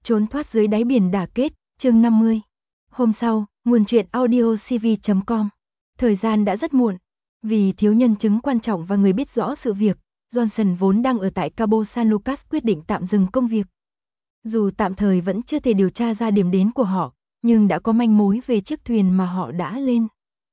Trốn thoát dưới đáy biển đả kết, chương 50. Hôm sau, nguồn truyện audiocv.com. Thời gian đã rất muộn. Vì thiếu nhân chứng quan trọng và người biết rõ sự việc, Johnson vốn đang ở tại Cabo San Lucas quyết định tạm dừng công việc. Dù tạm thời vẫn chưa thể điều tra ra điểm đến của họ, nhưng đã có manh mối về chiếc thuyền mà họ đã lên.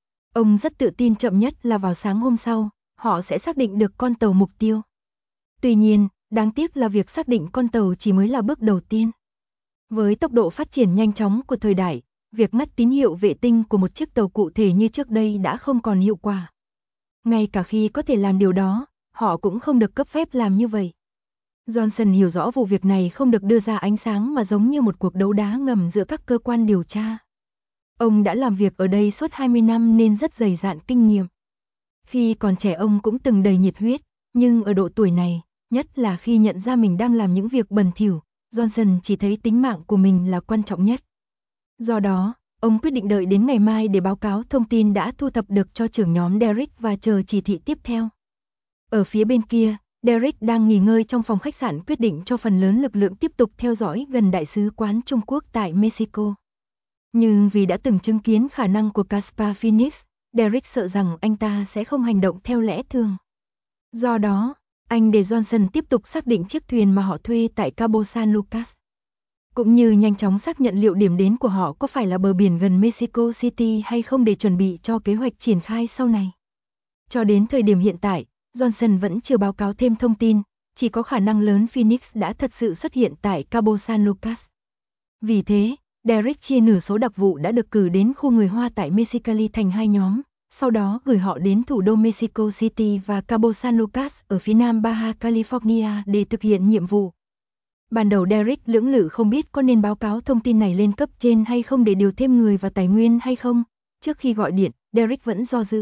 Ông rất tự tin chậm nhất là vào sáng hôm sau, họ sẽ xác định được con tàu mục tiêu. Tuy nhiên, đáng tiếc là việc xác định con tàu chỉ mới là bước đầu tiên. Với tốc độ phát triển nhanh chóng của thời đại, việc ngắt tín hiệu vệ tinh của một chiếc tàu cụ thể như trước đây đã không còn hiệu quả. Ngay cả khi có thể làm điều đó, họ cũng không được cấp phép làm như vậy. Johnson hiểu rõ vụ việc này không được đưa ra ánh sáng mà giống như một cuộc đấu đá ngầm giữa các cơ quan điều tra. Ông đã làm việc ở đây suốt 20 năm nên rất dày dạn kinh nghiệm. Khi còn trẻ ông cũng từng đầy nhiệt huyết, nhưng ở độ tuổi này, nhất là khi nhận ra mình đang làm những việc bẩn thỉu, Johnson chỉ thấy tính mạng của mình là quan trọng nhất. Do đó, ông quyết định đợi đến ngày mai để báo cáo thông tin đã thu thập được cho trưởng nhóm Derek và chờ chỉ thị tiếp theo. Ở phía bên kia, Derek đang nghỉ ngơi trong phòng khách sạn quyết định cho phần lớn lực lượng tiếp tục theo dõi gần Đại sứ quán Trung Quốc tại Mexico. Nhưng vì đã từng chứng kiến khả năng của Caspar Phoenix, Derek sợ rằng anh ta sẽ không hành động theo lẽ thường. Do đó, anh để Johnson tiếp tục xác định chiếc thuyền mà họ thuê tại Cabo San Lucas. Cũng như nhanh chóng xác nhận liệu điểm đến của họ có phải là bờ biển gần Mexico City hay không để chuẩn bị cho kế hoạch triển khai sau này. Cho đến thời điểm hiện tại, Johnson vẫn chưa báo cáo thêm thông tin, chỉ có khả năng lớn Phoenix đã thật sự xuất hiện tại Cabo San Lucas. Vì thế, Derek chia nửa số đặc vụ đã được cử đến khu người Hoa tại Mexicali thành hai nhóm, sau đó gửi họ đến thủ đô Mexico City và Cabo San Lucas ở phía nam Baja California để thực hiện nhiệm vụ. Ban đầu Derek lưỡng lự không biết có nên báo cáo thông tin này lên cấp trên hay không để điều thêm người và tài nguyên hay không. Trước khi gọi điện, Derek vẫn do dự.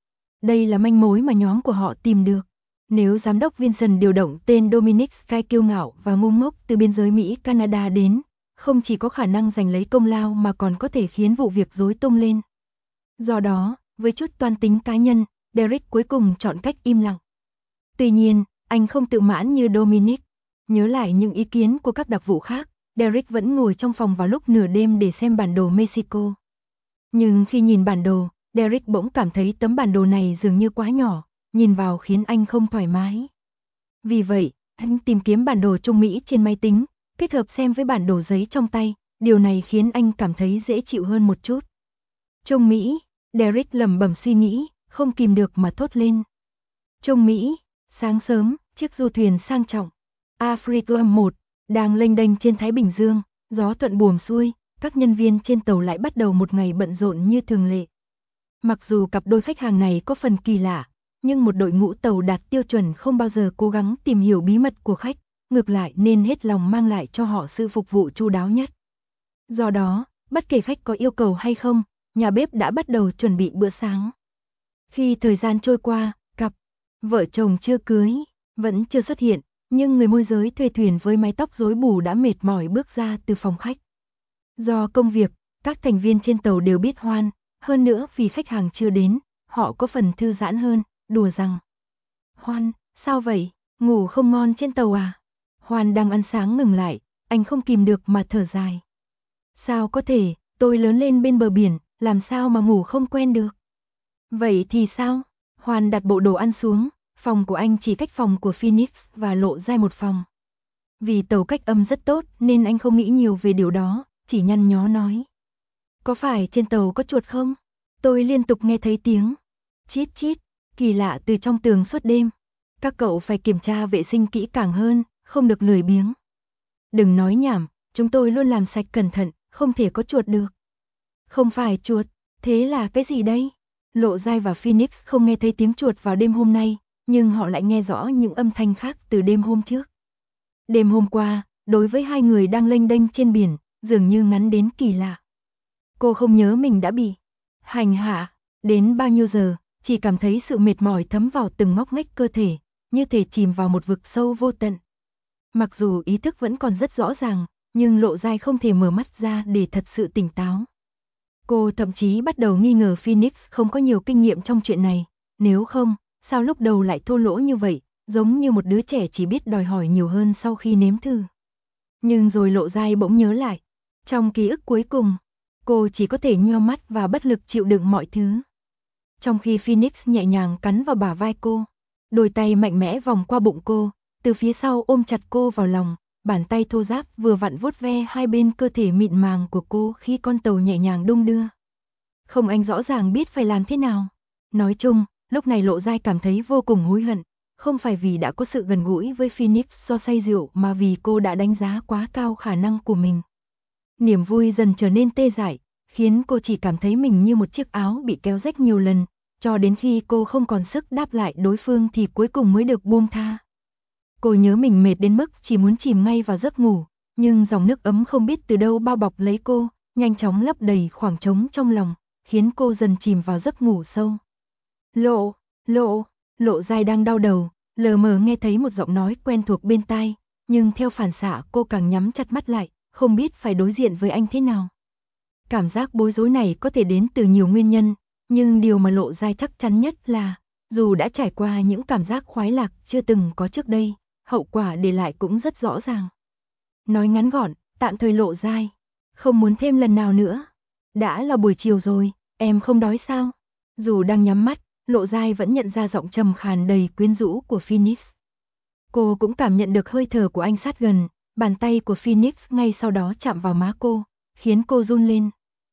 Đây là manh mối mà nhóm của họ tìm được. Nếu giám đốc Vinson điều động tên Dominic Sky kiêu ngạo và ngu ngốc từ biên giới Mỹ-Canada đến, không chỉ có khả năng giành lấy công lao mà còn có thể khiến vụ việc rối tung lên. Do đó, với chút toan tính cá nhân, Derek cuối cùng chọn cách im lặng. Tuy nhiên, anh không tự mãn như Dominic. Nhớ lại những ý kiến của các đặc vụ khác, Derek vẫn ngồi trong phòng vào lúc nửa đêm để xem bản đồ Mexico. Nhưng khi nhìn bản đồ, Derek bỗng cảm thấy tấm bản đồ này dường như quá nhỏ, nhìn vào khiến anh không thoải mái. Vì vậy, anh tìm kiếm bản đồ Trung Mỹ trên máy tính, kết hợp xem với bản đồ giấy trong tay, điều này khiến anh cảm thấy dễ chịu hơn một chút. Trung Mỹ, Derek lẩm bẩm suy nghĩ, không kìm được mà thốt lên. Trung Mỹ, sáng sớm, chiếc du thuyền sang trọng Africa 1 đang lênh đênh trên Thái Bình Dương, gió thuận buồm xuôi, các nhân viên trên tàu lại bắt đầu một ngày bận rộn như thường lệ. Mặc dù cặp đôi khách hàng này có phần kỳ lạ, nhưng một đội ngũ tàu đạt tiêu chuẩn không bao giờ cố gắng tìm hiểu bí mật của khách, ngược lại nên hết lòng mang lại cho họ sự phục vụ chu đáo nhất. Do đó, bất kể khách có yêu cầu hay không, nhà bếp đã bắt đầu chuẩn bị bữa sáng. Khi thời gian trôi qua, cặp vợ chồng chưa cưới vẫn chưa xuất hiện, nhưng người môi giới thuê thuyền với mái tóc rối bù đã mệt mỏi bước ra từ phòng khách. Do công việc, các thành viên trên tàu đều biết Hoan, hơn nữa vì khách hàng chưa đến, họ có phần thư giãn hơn, đùa rằng: Hoan, sao vậy, ngủ không ngon trên tàu à? Hoan đang ăn sáng ngừng lại, anh không kìm được mà thở dài. Sao có thể, tôi lớn lên bên bờ biển, làm sao mà ngủ không quen được? Vậy thì sao? Hoan đặt bộ đồ ăn xuống, phòng của anh chỉ cách phòng của Phoenix và Lộ Giai một phòng. Vì tàu cách âm rất tốt nên anh không nghĩ nhiều về điều đó, chỉ nhăn nhó nói: Có phải trên tàu có chuột không? Tôi liên tục nghe thấy tiếng chít chít, kỳ lạ từ trong tường suốt đêm. Các cậu phải kiểm tra vệ sinh kỹ càng hơn, không được lười biếng. Đừng nói nhảm, chúng tôi luôn làm sạch cẩn thận, không thể có chuột được. Không phải chuột, thế là cái gì đây? Lộ Giai và Phoenix không nghe thấy tiếng chuột vào đêm hôm nay, nhưng họ lại nghe rõ những âm thanh khác từ đêm hôm trước. Đêm hôm qua, đối với hai người đang lênh đênh trên biển, dường như ngắn đến kỳ lạ. Cô không nhớ mình đã bị hành hạ đến bao nhiêu giờ, chỉ cảm thấy sự mệt mỏi thấm vào từng ngóc ngách cơ thể, như thể chìm vào một vực sâu vô tận. Mặc dù ý thức vẫn còn rất rõ ràng, nhưng Lộ Giai không thể mở mắt ra để thật sự tỉnh táo. Cô thậm chí bắt đầu nghi ngờ Phoenix không có nhiều kinh nghiệm trong chuyện này, nếu không, sao lúc đầu lại thô lỗ như vậy, giống như một đứa trẻ chỉ biết đòi hỏi nhiều hơn sau khi nếm thử. Nhưng rồi Lộ Giai bỗng nhớ lại. Trong ký ức cuối cùng, cô chỉ có thể nheo mắt và bất lực chịu đựng mọi thứ. Trong khi Phoenix nhẹ nhàng cắn vào bả vai cô, đôi tay mạnh mẽ vòng qua bụng cô, từ phía sau ôm chặt cô vào lòng, bàn tay thô ráp vừa vặn vuốt ve hai bên cơ thể mịn màng của cô khi con tàu nhẹ nhàng đung đưa. Không, anh rõ ràng biết phải làm thế nào. Nói chung, lúc này Lộ Giai cảm thấy vô cùng hối hận, không phải vì đã có sự gần gũi với Phoenix do say rượu mà vì cô đã đánh giá quá cao khả năng của mình. Niềm vui dần trở nên tê dại, khiến cô chỉ cảm thấy mình như một chiếc áo bị kéo rách nhiều lần, cho đến khi cô không còn sức đáp lại đối phương thì cuối cùng mới được buông tha. Cô nhớ mình mệt đến mức chỉ muốn chìm ngay vào giấc ngủ, nhưng dòng nước ấm không biết từ đâu bao bọc lấy cô, nhanh chóng lấp đầy khoảng trống trong lòng, khiến cô dần chìm vào giấc ngủ sâu. Lộ Giai đang đau đầu, lờ mờ nghe thấy một giọng nói quen thuộc bên tai, nhưng theo phản xạ cô càng nhắm chặt mắt lại, không biết phải đối diện với anh thế nào. Cảm giác bối rối này có thể đến từ nhiều nguyên nhân, nhưng điều mà Lộ Giai chắc chắn nhất là, dù đã trải qua những cảm giác khoái lạc chưa từng có trước đây, hậu quả để lại cũng rất rõ ràng. Nói ngắn gọn, tạm thời Lộ Giai không muốn thêm lần nào nữa. Đã là buổi chiều rồi, em không đói sao? Dù đang nhắm mắt, Lộ Giai vẫn nhận ra giọng trầm khàn đầy quyến rũ của Phoenix. Cô cũng cảm nhận được hơi thở của anh sát gần, bàn tay của Phoenix ngay sau đó chạm vào má cô, khiến cô run lên.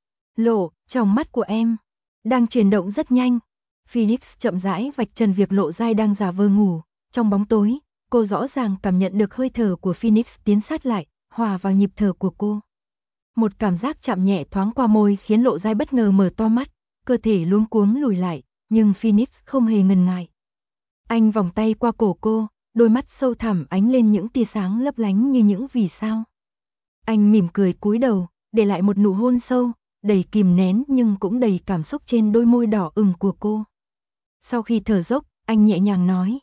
Trong mắt của em đang chuyển động rất nhanh. Phoenix chậm rãi vạch trần việc Lộ Giai đang giả vờ ngủ. Trong bóng tối, cô rõ ràng cảm nhận được hơi thở của Phoenix tiến sát lại, hòa vào nhịp thở của cô. Một cảm giác chạm nhẹ thoáng qua môi khiến Lộ Giai bất ngờ mở to mắt, cơ thể luống cuống lùi lại, nhưng Phoenix không hề ngần ngại. Anh vòng tay qua cổ cô, đôi mắt sâu thẳm ánh lên những tia sáng lấp lánh như những vì sao. Anh mỉm cười cúi đầu, để lại một nụ hôn sâu, đầy kìm nén nhưng cũng đầy cảm xúc trên đôi môi đỏ ửng của cô. Sau khi thở dốc, anh nhẹ nhàng nói,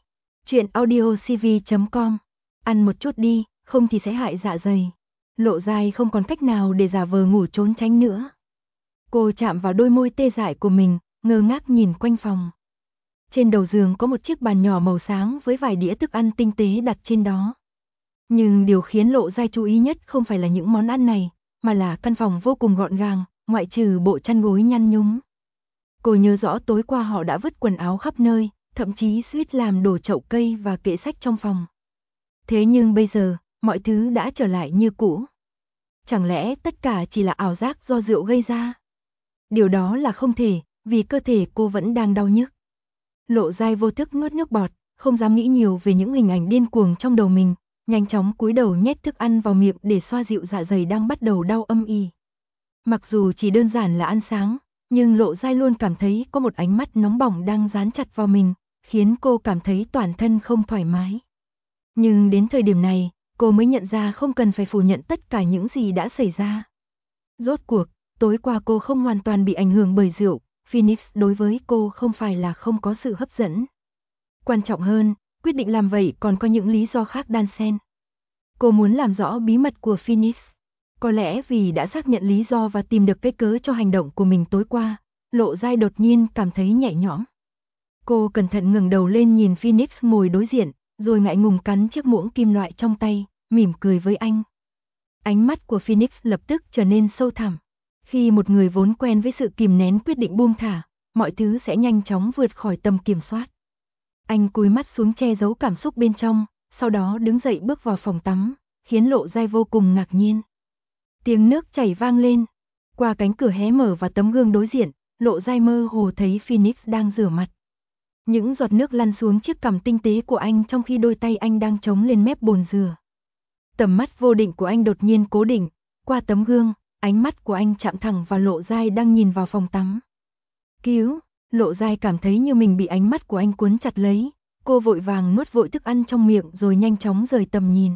truyệnaudiocv.com, ăn một chút đi, không thì sẽ hại dạ dày. Lộ Giai không còn cách nào để giả vờ ngủ trốn tránh nữa. Cô chạm vào đôi môi tê dại của mình, ngơ ngác nhìn quanh phòng. Trên đầu giường có một chiếc bàn nhỏ màu sáng với vài đĩa thức ăn tinh tế đặt trên đó. Nhưng điều khiến Lộ Giai chú ý nhất không phải là những món ăn này, mà là căn phòng vô cùng gọn gàng, ngoại trừ bộ chăn gối nhăn nhúm. Cô nhớ rõ tối qua họ đã vứt quần áo khắp nơi, thậm chí suýt làm đổ chậu cây và kệ sách trong phòng. Thế nhưng bây giờ, mọi thứ đã trở lại như cũ. Chẳng lẽ tất cả chỉ là ảo giác do rượu gây ra? Điều đó là không thể, vì cơ thể cô vẫn đang đau nhức. Lộ Giai vô thức nuốt nước bọt, không dám nghĩ nhiều về những hình ảnh điên cuồng trong đầu mình, nhanh chóng cúi đầu nhét thức ăn vào miệng để xoa dịu dạ dày đang bắt đầu đau âm ỉ. Mặc dù chỉ đơn giản là ăn sáng, nhưng Lộ Giai luôn cảm thấy có một ánh mắt nóng bỏng đang dán chặt vào mình, khiến cô cảm thấy toàn thân không thoải mái. Nhưng đến thời điểm này, cô mới nhận ra không cần phải phủ nhận tất cả những gì đã xảy ra. Rốt cuộc, tối qua cô không hoàn toàn bị ảnh hưởng bởi rượu, Phoenix đối với cô không phải là không có sự hấp dẫn. Quan trọng hơn, quyết định làm vậy còn có những lý do khác đan xen. Cô muốn làm rõ bí mật của Phoenix. Có lẽ vì đã xác nhận lý do và tìm được cái cớ cho hành động của mình tối qua, Lộ Giai đột nhiên cảm thấy nhẹ nhõm. Cô cẩn thận ngẩng đầu lên nhìn Phoenix ngồi đối diện, rồi ngại ngùng cắn chiếc muỗng kim loại trong tay, mỉm cười với anh. Ánh mắt của Phoenix lập tức trở nên sâu thẳm. Khi một người vốn quen với sự kìm nén quyết định buông thả, mọi thứ sẽ nhanh chóng vượt khỏi tầm kiểm soát. Anh cúi mắt xuống che giấu cảm xúc bên trong, sau đó đứng dậy bước vào phòng tắm, khiến Lộ Giai vô cùng ngạc nhiên. Tiếng nước chảy vang lên, qua cánh cửa hé mở và tấm gương đối diện, Lộ Giai mơ hồ thấy Phoenix đang rửa mặt. Những giọt nước lăn xuống chiếc cằm tinh tế của anh trong khi đôi tay anh đang chống lên mép bồn rửa. Tầm mắt vô định của anh đột nhiên cố định, qua tấm gương, ánh mắt của anh chạm thẳng vào Lộ Giai đang nhìn vào phòng tắm. Cứu! Lộ Giai cảm thấy như mình bị ánh mắt của anh cuốn chặt lấy, cô vội vàng nuốt vội thức ăn trong miệng rồi nhanh chóng rời tầm nhìn.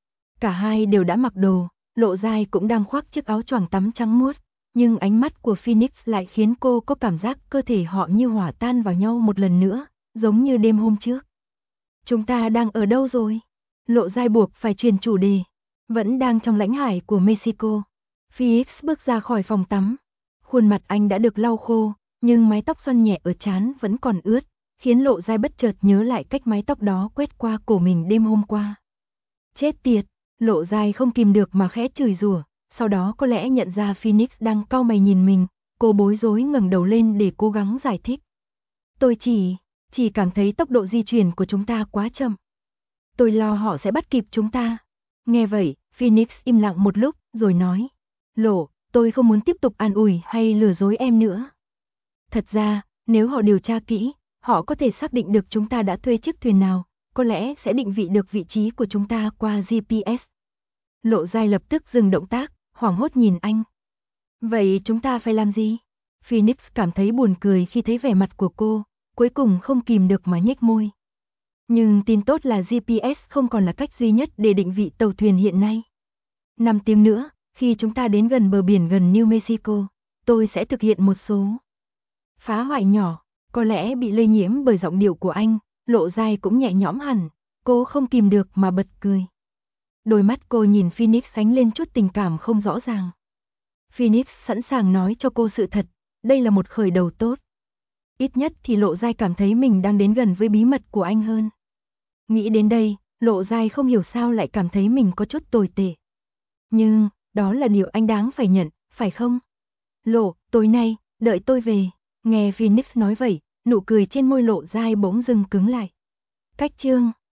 Cả hai đều đã mặc đồ, Lộ Giai cũng đang khoác chiếc áo choàng tắm trắng muốt, nhưng ánh mắt của Phoenix lại khiến cô có cảm giác cơ thể họ như hòa tan vào nhau một lần nữa, giống như đêm hôm trước. Chúng ta đang ở đâu rồi? Lộ Giai buộc phải chuyển chủ đề. Vẫn đang trong lãnh hải của Mexico. Phoenix bước ra khỏi phòng tắm. Khuôn mặt anh đã được lau khô, nhưng mái tóc xoăn nhẹ ở trán vẫn còn ướt, khiến Lộ Giai bất chợt nhớ lại cách mái tóc đó quét qua cổ mình đêm hôm qua. Chết tiệt! Lộ Giai không kìm được mà khẽ chửi rủa, sau đó có lẽ nhận ra Phoenix đang cau mày nhìn mình, cô bối rối ngẩng đầu lên để cố gắng giải thích. Tôi chỉ cảm thấy tốc độ di chuyển của chúng ta quá chậm. Tôi lo họ sẽ bắt kịp chúng ta. Nghe vậy, Phoenix im lặng một lúc, rồi nói. Lộ, tôi không muốn tiếp tục an ủi hay lừa dối em nữa. Thật ra, nếu họ điều tra kỹ, họ có thể xác định được chúng ta đã thuê chiếc thuyền nào, có lẽ sẽ định vị được vị trí của chúng ta qua GPS. Lộ Giai lập tức dừng động tác, hoảng hốt nhìn anh. Vậy chúng ta phải làm gì? Phoenix cảm thấy buồn cười khi thấy vẻ mặt của cô, cuối cùng không kìm được mà nhếch môi. Nhưng tin tốt là GPS không còn là cách duy nhất để định vị tàu thuyền hiện nay. 5 tiếng nữa, khi chúng ta đến gần bờ biển gần New Mexico, tôi sẽ thực hiện một số phá hoại nhỏ, có lẽ bị lây nhiễm bởi giọng điệu của anh, Lộ Giai cũng nhẹ nhõm hẳn, cô không kìm được mà bật cười. Đôi mắt cô nhìn Phoenix sánh lên chút tình cảm không rõ ràng. Phoenix sẵn sàng nói cho cô sự thật, đây là một khởi đầu tốt. Ít nhất thì Lộ Giai cảm thấy mình đang đến gần với bí mật của anh hơn. Nghĩ đến đây, Lộ Giai không hiểu sao lại cảm thấy mình có chút tồi tệ. Nhưng, đó là điều anh đáng phải nhận, phải không? Lộ, tối nay, đợi tôi về. Nghe Phoenix nói vậy, nụ cười trên môi Lộ Giai bỗng dưng cứng lại. Cách chương